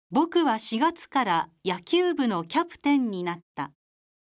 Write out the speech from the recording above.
僕は4月から野球部のキャプテンになった。